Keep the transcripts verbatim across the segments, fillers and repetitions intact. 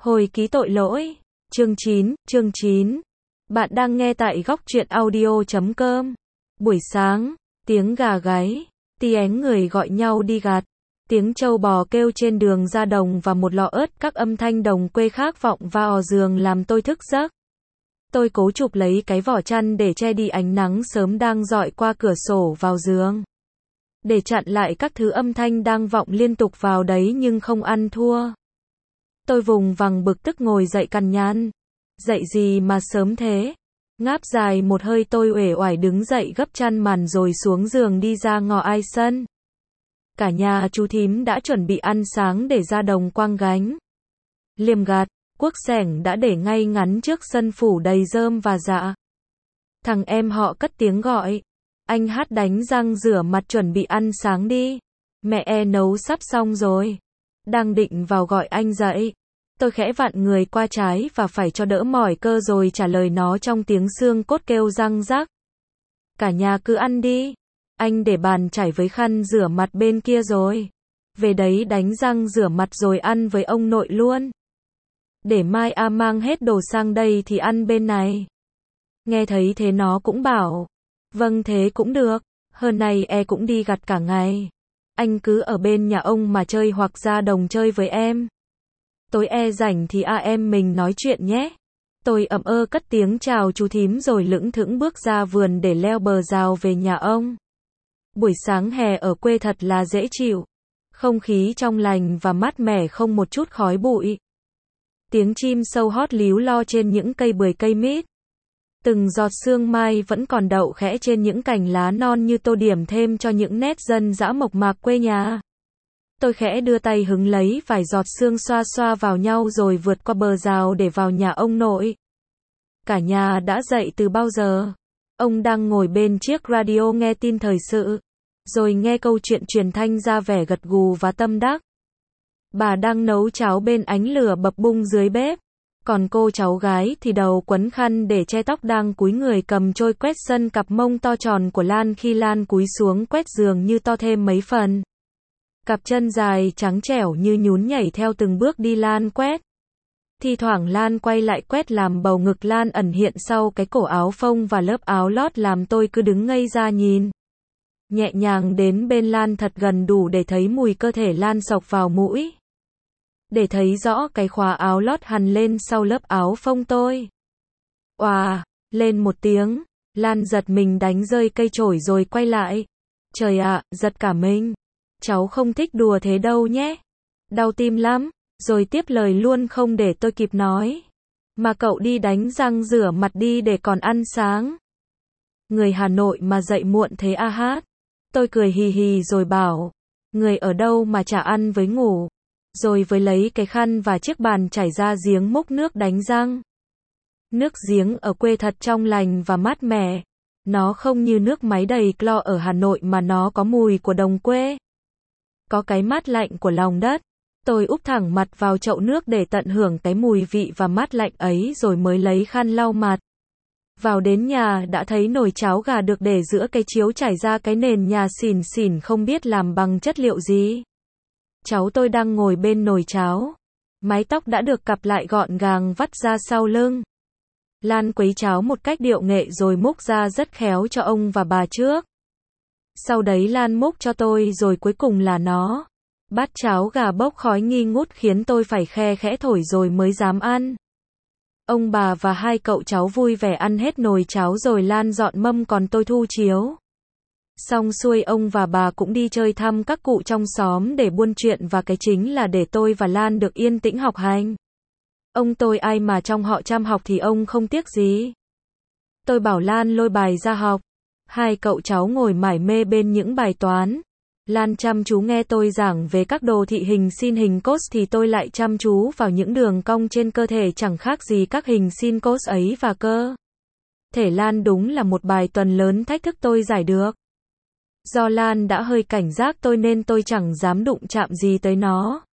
Hồi ký tội lỗi. Chương chín, chương chín. Bạn đang nghe tại góc truyện audio chấm com. Buổi sáng, tiếng gà gáy, tiếng người gọi nhau đi gặt, tiếng trâu bò kêu trên đường ra đồng và một lọ ớt, các âm thanh đồng quê khác vọng vào giường làm tôi thức giấc. Tôi cố chụp lấy cái vỏ chăn để che đi ánh nắng sớm đang rọi qua cửa sổ vào giường. Để chặn lại các thứ âm thanh đang vọng liên tục vào đấy nhưng không ăn thua. Tôi vùng vằng bực tức ngồi dậy cằn nhằn. Dậy gì mà sớm thế? Ngáp dài một hơi tôi uể oải đứng dậy gấp chăn màn rồi xuống giường đi ra ngõ ai sân. Cả nhà chú thím đã chuẩn bị ăn sáng để ra đồng quăng gánh. Liềm gạt, cuốc xẻng đã để ngay ngắn trước sân phủ đầy rơm và dạ. Thằng em họ cất tiếng gọi. Anh Hát đánh răng rửa mặt chuẩn bị ăn sáng đi. Mẹ e nấu sắp xong rồi. Đang định vào gọi anh dậy. Tôi khẽ vặn người qua trái và phải cho đỡ mỏi cơ rồi trả lời nó trong tiếng xương cốt kêu răng rắc. Cả nhà cứ ăn đi. Anh để bàn chải với khăn rửa mặt bên kia rồi. Về đấy đánh răng rửa mặt rồi ăn với ông nội luôn. Để mai A mang hết đồ sang đây thì ăn bên này. Nghe thấy thế nó cũng bảo. Vâng thế cũng được. Hơn này e cũng đi gặt cả ngày. Anh cứ ở bên nhà ông mà chơi hoặc ra đồng chơi với em. Tối e rảnh thì a em mình nói chuyện nhé. Tôi ậm ơ cất tiếng chào chú thím rồi lững thững bước ra vườn để leo bờ rào về nhà ông. Buổi sáng hè ở quê thật là dễ chịu. Không khí trong lành và mát mẻ không một chút khói bụi. Tiếng chim sâu hót líu lo trên những cây bưởi cây mít. Từng giọt sương mai vẫn còn đậu khẽ trên những cành lá non như tô điểm thêm cho những nét dân dã mộc mạc quê nhà. Tôi khẽ đưa tay hứng lấy vài giọt sương xoa xoa vào nhau rồi vượt qua bờ rào để vào nhà ông nội. Cả nhà đã dậy từ bao giờ? Ông đang ngồi bên chiếc radio nghe tin thời sự, rồi nghe câu chuyện truyền thanh ra vẻ gật gù và tâm đắc. Bà đang nấu cháo bên ánh lửa bập bung dưới bếp. Còn cô cháu gái thì đầu quấn khăn để che tóc đang cúi người cầm chôi quét sân cặp mông to tròn của Lan khi Lan cúi xuống quét giường như to thêm mấy phần. Cặp chân dài trắng trẻo như nhún nhảy theo từng bước đi Lan quét. Thi thoảng Lan quay lại quét làm bầu ngực Lan ẩn hiện sau cái cổ áo phông và lớp áo lót làm tôi cứ đứng ngây ra nhìn. Nhẹ nhàng đến bên Lan thật gần đủ để thấy mùi cơ thể Lan xộc vào mũi. Để thấy rõ cái khóa áo lót hằn lên sau lớp áo phông tôi. Oà, lên một tiếng, Lan giật mình đánh rơi cây chổi rồi quay lại. Trời ạ, giật cả mình. Cháu không thích đùa thế đâu nhé. Đau tim lắm, rồi tiếp lời luôn không để tôi kịp nói. Mà cậu đi đánh răng rửa mặt đi để còn ăn sáng. Người Hà Nội mà dậy muộn thế a Hát. Tôi cười hì hì rồi bảo. Người ở đâu mà chả ăn với ngủ. Rồi với lấy cái khăn và chiếc bàn chảy ra giếng múc nước đánh răng. Nước giếng ở quê thật trong lành và mát mẻ. Nó không như nước máy đầy clo ở Hà Nội mà nó có mùi của đồng quê. Có cái mát lạnh của lòng đất. Tôi úp thẳng mặt vào chậu nước để tận hưởng cái mùi vị và mát lạnh ấy rồi mới lấy khăn lau mặt. Vào đến nhà đã thấy nồi cháo gà được để giữa cái chiếu trải ra cái nền nhà xỉn xỉn không biết làm bằng chất liệu gì. Cháu tôi đang ngồi bên nồi cháo. Mái tóc đã được cặp lại gọn gàng vắt ra sau lưng. Lan quấy cháo một cách điệu nghệ rồi múc ra rất khéo cho ông và bà trước. Sau đấy Lan múc cho tôi rồi cuối cùng là nó. Bát cháo gà bốc khói nghi ngút khiến tôi phải khe khẽ thổi rồi mới dám ăn. Ông bà và hai cậu cháu vui vẻ ăn hết nồi cháo rồi Lan dọn mâm còn tôi thu chiếu. Xong xuôi ông và bà cũng đi chơi thăm các cụ trong xóm để buôn chuyện và cái chính là để tôi và Lan được yên tĩnh học hành. Ông tôi ai mà trong họ chăm học thì ông không tiếc gì. Tôi bảo Lan lôi bài ra học. Hai cậu cháu ngồi mải mê bên những bài toán. Lan chăm chú nghe tôi giảng về các đồ thị hình sin hình cos thì tôi lại chăm chú vào những đường cong trên cơ thể chẳng khác gì các hình sin cos ấy và cơ. Thể Lan đúng là một bài tuần lớn thách thức tôi giải được. Do Lan đã hơi cảnh giác tôi nên tôi chẳng dám đụng chạm gì tới nó.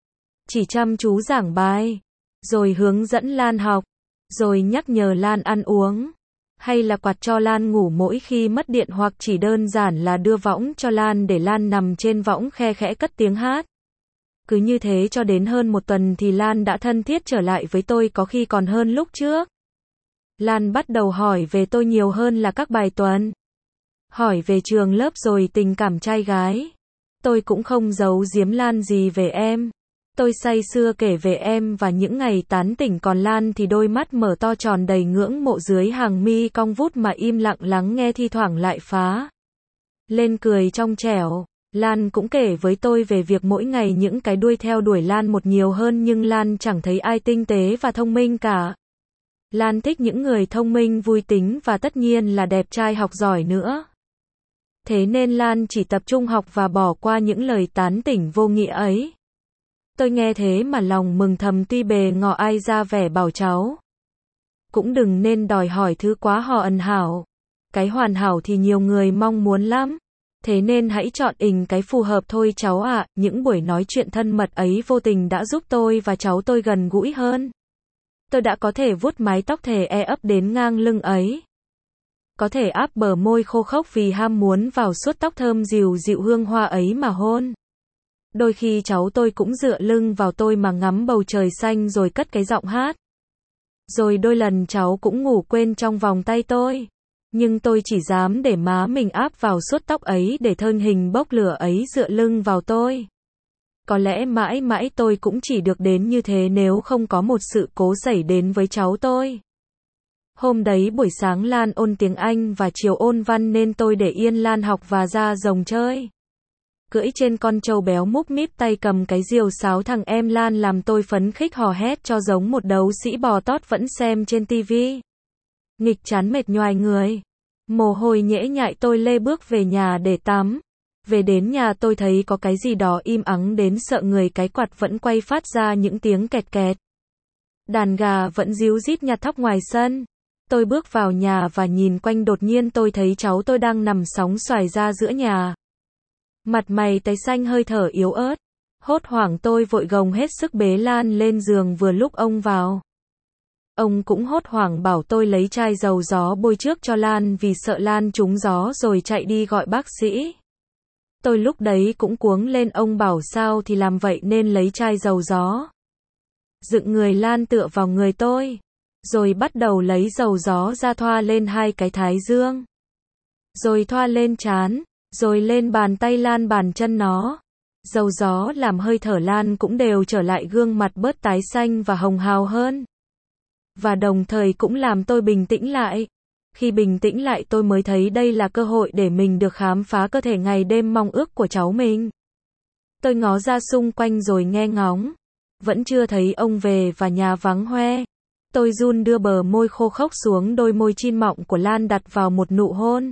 Chỉ chăm chú giảng bài, rồi hướng dẫn Lan học, rồi nhắc nhở Lan ăn uống, hay là quạt cho Lan ngủ mỗi khi mất điện hoặc chỉ đơn giản là đưa võng cho Lan để Lan nằm trên võng khe khẽ cất tiếng hát. Cứ như thế cho đến hơn một tuần thì Lan đã thân thiết trở lại với tôi, có khi còn hơn lúc trước. Lan bắt đầu hỏi về tôi nhiều hơn là các bài tuần. Hỏi về trường lớp rồi tình cảm trai gái. Tôi cũng không giấu giếm Lan gì về em. Tôi say sưa kể về em và những ngày tán tỉnh, còn Lan thì đôi mắt mở to tròn đầy ngưỡng mộ dưới hàng mi cong vút mà im lặng lắng nghe, thi thoảng lại phá lên cười trong trẻo. Lan cũng kể với tôi về việc mỗi ngày những cái đuôi theo đuổi Lan một nhiều hơn, nhưng Lan chẳng thấy ai tinh tế và thông minh cả. Lan thích những người thông minh, vui tính và tất nhiên là đẹp trai, học giỏi nữa. Thế nên Lan chỉ tập trung học và bỏ qua những lời tán tỉnh vô nghĩa ấy. Tôi nghe thế mà lòng mừng thầm, tuy bề ngọ ai ra vẻ bảo cháu cũng đừng nên đòi hỏi thứ quá hoàn hảo. Cái hoàn hảo thì nhiều người mong muốn lắm. Thế nên hãy chọn ình cái phù hợp thôi cháu ạ. À. Những buổi nói chuyện thân mật ấy vô tình đã giúp tôi và cháu tôi gần gũi hơn. Tôi đã có thể vuốt mái tóc thề e ấp đến ngang lưng ấy. Có thể áp bờ môi khô khốc vì ham muốn vào suốt tóc thơm dịu dịu hương hoa ấy mà hôn. Đôi khi cháu tôi cũng dựa lưng vào tôi mà ngắm bầu trời xanh rồi cất cái giọng hát. Rồi đôi lần cháu cũng ngủ quên trong vòng tay tôi. Nhưng tôi chỉ dám để má mình áp vào suốt tóc ấy, để thân hình bốc lửa ấy dựa lưng vào tôi. Có lẽ mãi mãi tôi cũng chỉ được đến như thế nếu không có một sự cố xảy đến với cháu tôi. Hôm đấy buổi sáng Lan ôn tiếng Anh và chiều ôn văn nên tôi để yên Lan học và ra rồng chơi. Cưỡi trên con trâu béo múp míp, tay cầm cái diều sáo thằng em Lan làm tôi phấn khích hò hét cho giống một đấu sĩ bò tót vẫn xem trên tivi. Nghịch chán mệt nhoài người. Mồ hôi nhễ nhại tôi lê bước về nhà để tắm. Về đến nhà tôi thấy có cái gì đó im ắng đến sợ người, cái quạt vẫn quay phát ra những tiếng kẹt kẹt. Đàn gà vẫn ríu rít nhặt thóc ngoài sân. Tôi bước vào nhà và nhìn quanh, đột nhiên tôi thấy cháu tôi đang nằm sóng xoài ra giữa nhà. Mặt mày tái xanh, hơi thở yếu ớt. Hốt hoảng tôi vội gồng hết sức bế Lan lên giường, vừa lúc ông vào. Ông cũng hốt hoảng bảo tôi lấy chai dầu gió bôi trước cho Lan vì sợ Lan trúng gió rồi chạy đi gọi bác sĩ. Tôi lúc đấy cũng cuống lên, ông bảo sao thì làm vậy nên lấy chai dầu gió. Dựng người Lan tựa vào người tôi. Rồi bắt đầu lấy dầu gió ra thoa lên hai cái thái dương. Rồi thoa lên trán. Rồi lên bàn tay Lan, bàn chân nó. Dầu gió làm hơi thở Lan cũng đều trở lại, gương mặt bớt tái xanh và hồng hào hơn. Và đồng thời cũng làm tôi bình tĩnh lại. Khi bình tĩnh lại tôi mới thấy đây là cơ hội để mình được khám phá cơ thể ngày đêm mong ước của cháu mình. Tôi ngó ra xung quanh rồi nghe ngóng. Vẫn chưa thấy ông về và nhà vắng hoe. Tôi run đưa bờ môi khô khốc xuống đôi môi chin mọng của Lan, đặt vào một nụ hôn.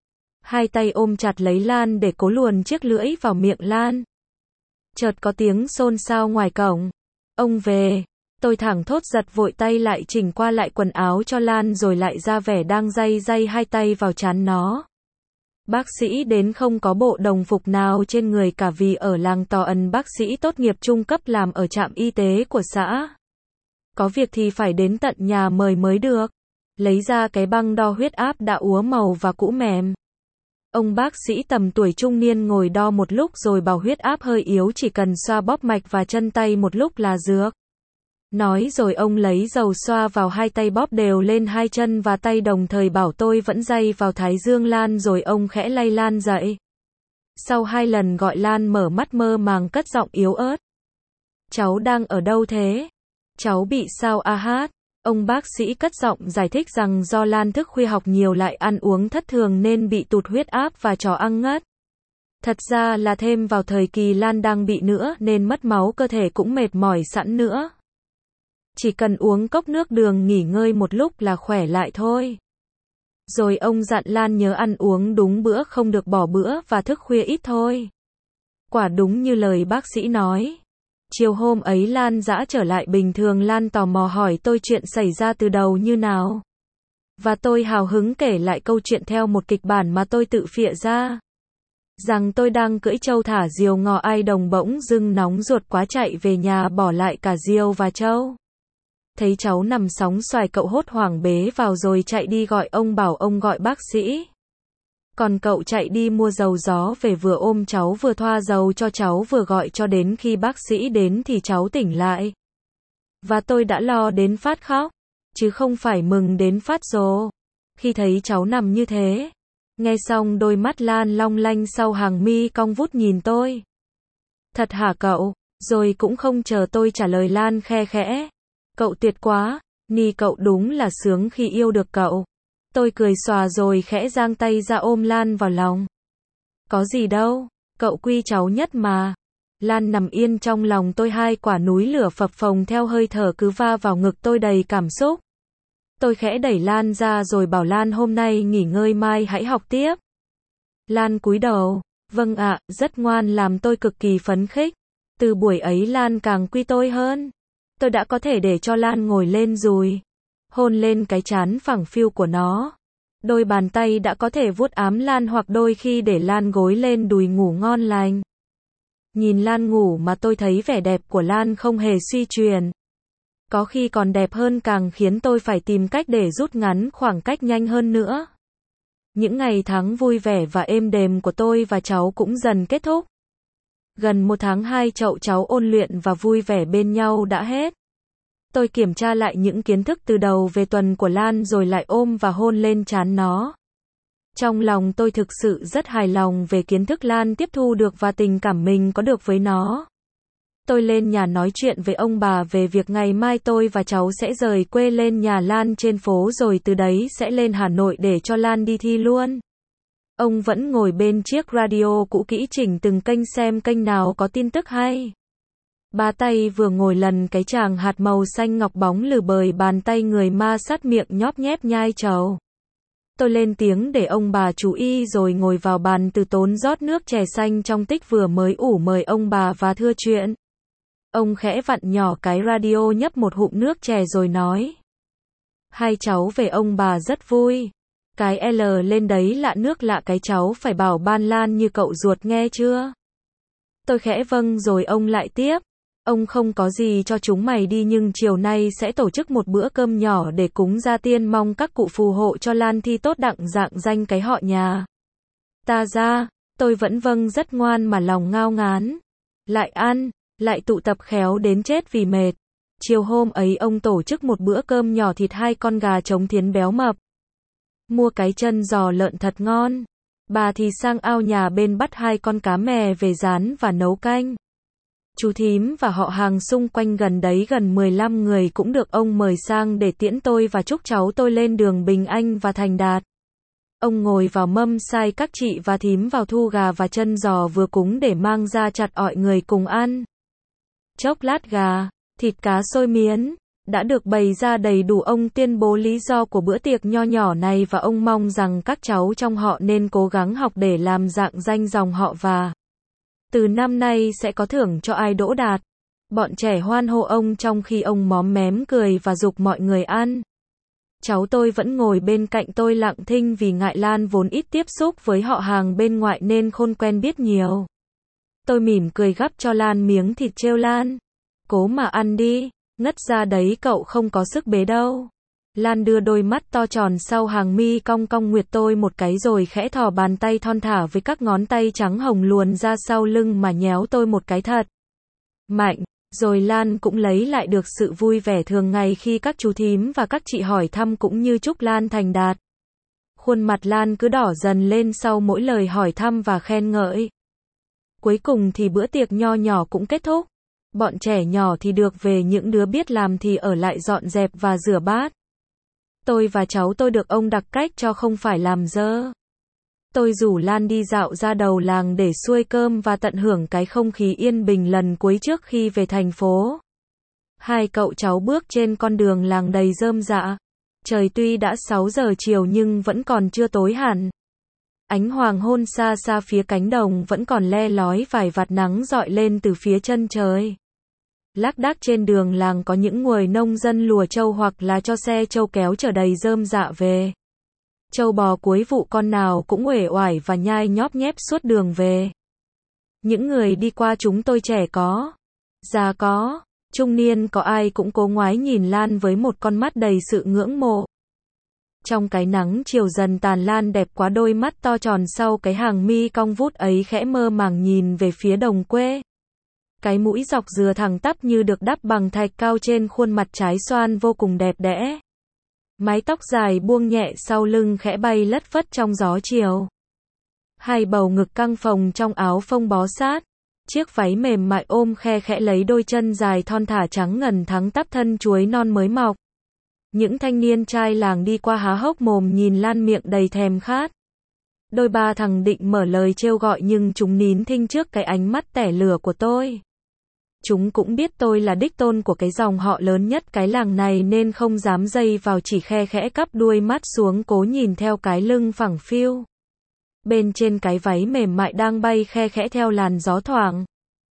Hai tay ôm chặt lấy Lan để cố luồn chiếc lưỡi vào miệng Lan. Chợt có tiếng xôn xao ngoài cổng. Ông về. Tôi thẳng thốt giật vội tay lại chỉnh qua lại quần áo cho Lan rồi lại ra vẻ đang day day hai tay vào trán nó. Bác sĩ đến không có bộ đồng phục nào trên người cả vì ở làng Tò Ẩn bác sĩ tốt nghiệp trung cấp làm ở trạm y tế của xã. Có việc thì phải đến tận nhà mời mới được. Lấy ra cái băng đo huyết áp đã úa màu và cũ mềm. Ông bác sĩ tầm tuổi trung niên ngồi đo một lúc rồi bảo huyết áp hơi yếu, chỉ cần xoa bóp mạch và chân tay một lúc là dược. Nói rồi ông lấy dầu xoa vào hai tay, bóp đều lên hai chân và tay, đồng thời bảo tôi vẫn day vào thái dương Lan, rồi ông khẽ lay Lan dậy. Sau hai lần gọi, Lan mở mắt mơ màng cất giọng yếu ớt. Cháu đang ở đâu thế? Cháu bị sao a hát? Ông bác sĩ cất giọng giải thích rằng do Lan thức khuya, học nhiều lại ăn uống thất thường nên bị tụt huyết áp và chó ăn ngất. Thật ra là thêm vào thời kỳ Lan đang bị nữa nên mất máu, cơ thể cũng mệt mỏi sẵn nữa. Chỉ cần uống cốc nước đường nghỉ ngơi một lúc là khỏe lại thôi. Rồi ông dặn Lan nhớ ăn uống đúng bữa, không được bỏ bữa và thức khuya ít thôi. Quả đúng như lời bác sĩ nói. Chiều hôm ấy Lan dã trở lại bình thường. Lan tò mò hỏi tôi chuyện xảy ra từ đầu như nào. Và tôi hào hứng kể lại câu chuyện theo một kịch bản mà tôi tự phịa ra. Rằng tôi đang cưỡi trâu thả diều ngò ai đồng bỗng dưng nóng ruột quá chạy về nhà bỏ lại cả diều và trâu. Thấy cháu nằm sóng xoài, cậu hốt hoảng bế vào rồi chạy đi gọi ông, bảo ông gọi bác sĩ. Còn cậu chạy đi mua dầu gió về, vừa ôm cháu vừa thoa dầu cho cháu vừa gọi cho đến khi bác sĩ đến thì cháu tỉnh lại. Và tôi đã lo đến phát khóc, chứ không phải mừng đến phát rồ. Khi thấy cháu nằm như thế, nghe xong đôi mắt Lan long lanh sau hàng mi cong vút nhìn tôi. Thật hả cậu? Rồi cũng không chờ tôi trả lời Lan khe khẽ. Cậu tuyệt quá, Ni cậu đúng là sướng khi yêu được cậu. Tôi cười xòa rồi khẽ giang tay ra ôm Lan vào lòng. Có gì đâu, cậu quý cháu nhất mà. Lan nằm yên trong lòng tôi, hai quả núi lửa phập phồng theo hơi thở cứ va vào ngực tôi đầy cảm xúc. Tôi khẽ đẩy Lan ra rồi bảo Lan hôm nay nghỉ ngơi, mai hãy học tiếp. Lan cúi đầu, vâng ạ, rất ngoan, làm tôi cực kỳ phấn khích. Từ buổi ấy Lan càng quý tôi hơn. Tôi đã có thể để cho Lan ngồi lên dùi, hôn lên cái trán phẳng phiu của nó. Đôi bàn tay đã có thể vuốt ám Lan, hoặc đôi khi để Lan gối lên đùi ngủ ngon lành. Nhìn Lan ngủ mà tôi thấy vẻ đẹp của Lan không hề suy chuyển. Có khi còn đẹp hơn, càng khiến tôi phải tìm cách để rút ngắn khoảng cách nhanh hơn nữa. Những ngày tháng vui vẻ và êm đềm của tôi và cháu cũng dần kết thúc. Gần một tháng hai chậu cháu ôn luyện và vui vẻ bên nhau đã hết. Tôi kiểm tra lại những kiến thức từ đầu về tuần của Lan rồi lại ôm và hôn lên trán nó. Trong lòng tôi thực sự rất hài lòng về kiến thức Lan tiếp thu được và tình cảm mình có được với nó. Tôi lên nhà nói chuyện với ông bà về việc ngày mai tôi và cháu sẽ rời quê lên nhà Lan trên phố, rồi từ đấy sẽ lên Hà Nội để cho Lan đi thi luôn. Ông vẫn ngồi bên chiếc radio cũ kỹ chỉnh từng kênh xem kênh nào có tin tức hay. Ba tay vừa ngồi lần cái chàng hạt màu xanh ngọc bóng lừ bời, bàn tay người ma sát miệng nhóp nhép nhai trầu. Tôi lên tiếng để ông bà chú ý rồi ngồi vào bàn từ tốn rót nước chè xanh trong tích vừa mới ủ mời ông bà và thưa chuyện. Ông khẽ vặn nhỏ cái radio, nhấp một hụm nước chè rồi nói. Hai cháu về ông bà rất vui. Cái L lên đấy lạ nước lạ cái, cháu phải bảo ban Lan như cậu ruột nghe chưa? Tôi khẽ vâng rồi ông lại tiếp. Ông không có gì cho chúng mày đi, nhưng chiều nay sẽ tổ chức một bữa cơm nhỏ để cúng gia tiên, mong các cụ phù hộ cho Lan thi tốt đặng dạng danh cái họ nhà ta ra. Tôi vẫn vâng rất ngoan mà lòng ngao ngán. Lại ăn, lại tụ tập khéo đến chết vì mệt. Chiều hôm ấy ông tổ chức một bữa cơm nhỏ, thịt hai con gà trống thiến béo mập. Mua cái chân giò lợn thật ngon. Bà thì sang ao nhà bên bắt hai con cá mè về rán và nấu canh. Chú thím và họ hàng xung quanh gần đấy gần mười lăm người cũng được ông mời sang để tiễn tôi và chúc cháu tôi lên đường bình an và thành đạt. Ông ngồi vào mâm sai các chị và thím vào thu gà và chân giò vừa cúng để mang ra chặt ọi người cùng ăn. Chốc lát gà, thịt cá xôi miến đã được bày ra đầy đủ. Ông tuyên bố lý do của bữa tiệc nho nhỏ này và ông mong rằng các cháu trong họ nên cố gắng học để làm dạng danh dòng họ, và từ năm nay sẽ có thưởng cho ai đỗ đạt. Bọn trẻ hoan hô ông trong khi ông móm mém cười và giục mọi người ăn. Cháu tôi vẫn ngồi bên cạnh tôi lặng thinh vì ngại Lan vốn ít tiếp xúc với họ hàng bên ngoại nên không quen biết nhiều. Tôi mỉm cười gắp cho Lan miếng thịt, trêu Lan. Cố mà ăn đi, ngất ra đấy, cậu không có sức bế đâu. Lan đưa đôi mắt to tròn sau hàng mi cong cong nguyệt tôi một cái rồi khẽ thò bàn tay thon thả với các ngón tay trắng hồng luồn ra sau lưng mà nhéo tôi một cái thật mạnh. Rồi Lan cũng lấy lại được sự vui vẻ thường ngày khi các chú thím và các chị hỏi thăm cũng như chúc Lan thành đạt. Khuôn mặt Lan cứ đỏ dần lên sau mỗi lời hỏi thăm và khen ngợi. Cuối cùng thì bữa tiệc nho nhỏ cũng kết thúc. Bọn trẻ nhỏ thì được về, những đứa biết làm thì ở lại dọn dẹp và rửa bát. Tôi và cháu tôi được ông đặc cách cho không phải làm dơ. Tôi rủ Lan đi dạo ra đầu làng để xuôi cơm và tận hưởng cái không khí yên bình lần cuối trước khi về thành phố. Hai cậu cháu bước trên con đường làng đầy rơm rạ. Trời tuy đã sáu giờ chiều nhưng vẫn còn chưa tối hẳn. Ánh hoàng hôn xa xa phía cánh đồng vẫn còn le lói vài vạt nắng dọi lên từ phía chân trời. Lác đác trên đường làng có những người nông dân lùa trâu hoặc là cho xe trâu kéo chở đầy rơm rạ về. Trâu bò cuối vụ con nào cũng uể oải và nhai nhóp nhép suốt đường về. Những người đi qua chúng tôi, trẻ có, già có, trung niên có, ai cũng cố ngoái nhìn Lan với một con mắt đầy sự ngưỡng mộ. Trong cái nắng chiều dần tàn lan đẹp quá, đôi mắt to tròn sau cái hàng mi cong vút ấy khẽ mơ màng nhìn về phía đồng quê. Cái mũi dọc dừa thẳng tắp như được đắp bằng thạch cao, trên khuôn mặt trái xoan vô cùng đẹp đẽ. Mái tóc dài buông nhẹ sau lưng khẽ bay lất phất trong gió chiều. Hai bầu ngực căng phồng trong áo phông bó sát. Chiếc váy mềm mại ôm khe khẽ lấy đôi chân dài thon thả trắng ngần thắng tắp thân chuối non mới mọc. Những thanh niên trai làng đi qua há hốc mồm nhìn lan miệng đầy thèm khát. Đôi ba thằng định mở lời trêu gọi nhưng chúng nín thinh trước cái ánh mắt tẻ lửa của tôi. Chúng cũng biết tôi là đích tôn của cái dòng họ lớn nhất cái làng này nên không dám dây vào, chỉ khe khẽ cắp đuôi mắt xuống cố nhìn theo cái lưng phẳng phiu. Bên trên cái váy mềm mại đang bay khe khẽ theo làn gió thoảng.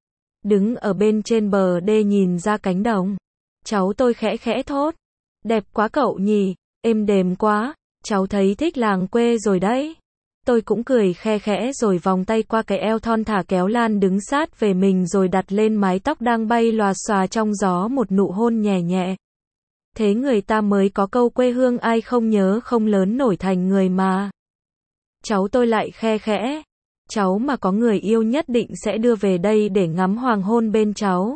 Đứng ở bên trên bờ đê nhìn ra cánh đồng. Cháu tôi khẽ khẽ thốt. Đẹp quá cậu nhỉ, êm đềm quá, cháu thấy thích làng quê rồi đấy. Tôi cũng cười khe khẽ rồi vòng tay qua cái eo thon thả kéo Lan đứng sát về mình rồi đặt lên mái tóc đang bay lòa xòa trong gió một nụ hôn nhẹ nhẹ. Thế người ta mới có câu quê hương ai không nhớ không lớn nổi thành người mà. Cháu tôi lại khe khẽ. Cháu mà có người yêu nhất định sẽ đưa về đây để ngắm hoàng hôn bên cháu.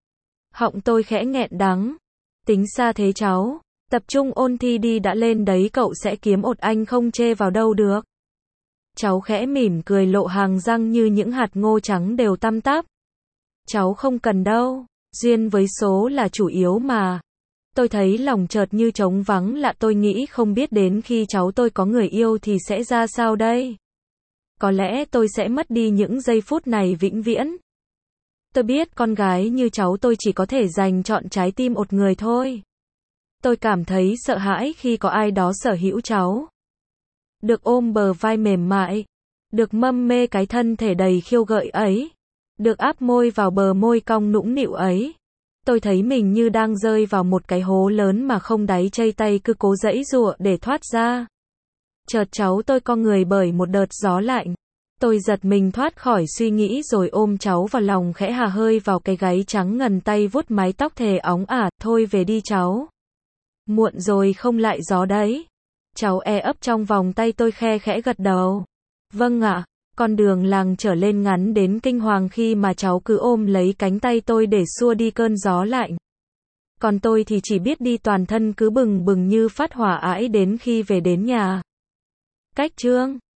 Họng tôi khẽ nghẹn đắng. Tính xa thế cháu, tập trung ôn thi đi đã, lên đấy cậu sẽ kiếm ột anh không chê vào đâu được. Cháu khẽ mỉm cười lộ hàng răng như những hạt ngô trắng đều tăm tắp. Cháu không cần đâu, duyên với số là chủ yếu mà. Tôi thấy lòng chợt như trống vắng lạ, tôi nghĩ không biết đến khi cháu tôi có người yêu thì sẽ ra sao đây. Có lẽ tôi sẽ mất đi những giây phút này vĩnh viễn. Tôi biết con gái như cháu tôi chỉ có thể dành trọn trái tim một người thôi. Tôi cảm thấy sợ hãi khi có ai đó sở hữu cháu. Được ôm bờ vai mềm mại. Được mâm mê cái thân thể đầy khiêu gợi ấy. Được áp môi vào bờ môi cong nũng nịu ấy. Tôi thấy mình như đang rơi vào một cái hố lớn mà không đáy, chây tay cứ cố giãy giụa để thoát ra. Chợt cháu tôi co người bởi một đợt gió lạnh. Tôi giật mình thoát khỏi suy nghĩ rồi ôm cháu vào lòng khẽ hà hơi vào cái gáy trắng ngần, tay vuốt mái tóc thề óng ả, thôi về đi cháu. Muộn rồi không lại gió đấy. Cháu e ấp trong vòng tay tôi khe khẽ gật đầu. Vâng ạ. Con đường làng trở lên ngắn đến kinh hoàng khi mà cháu cứ ôm lấy cánh tay tôi để xua đi cơn gió lạnh. Còn tôi thì chỉ biết đi toàn thân cứ bừng bừng như phát hỏa ãi đến khi về đến nhà. Cách chương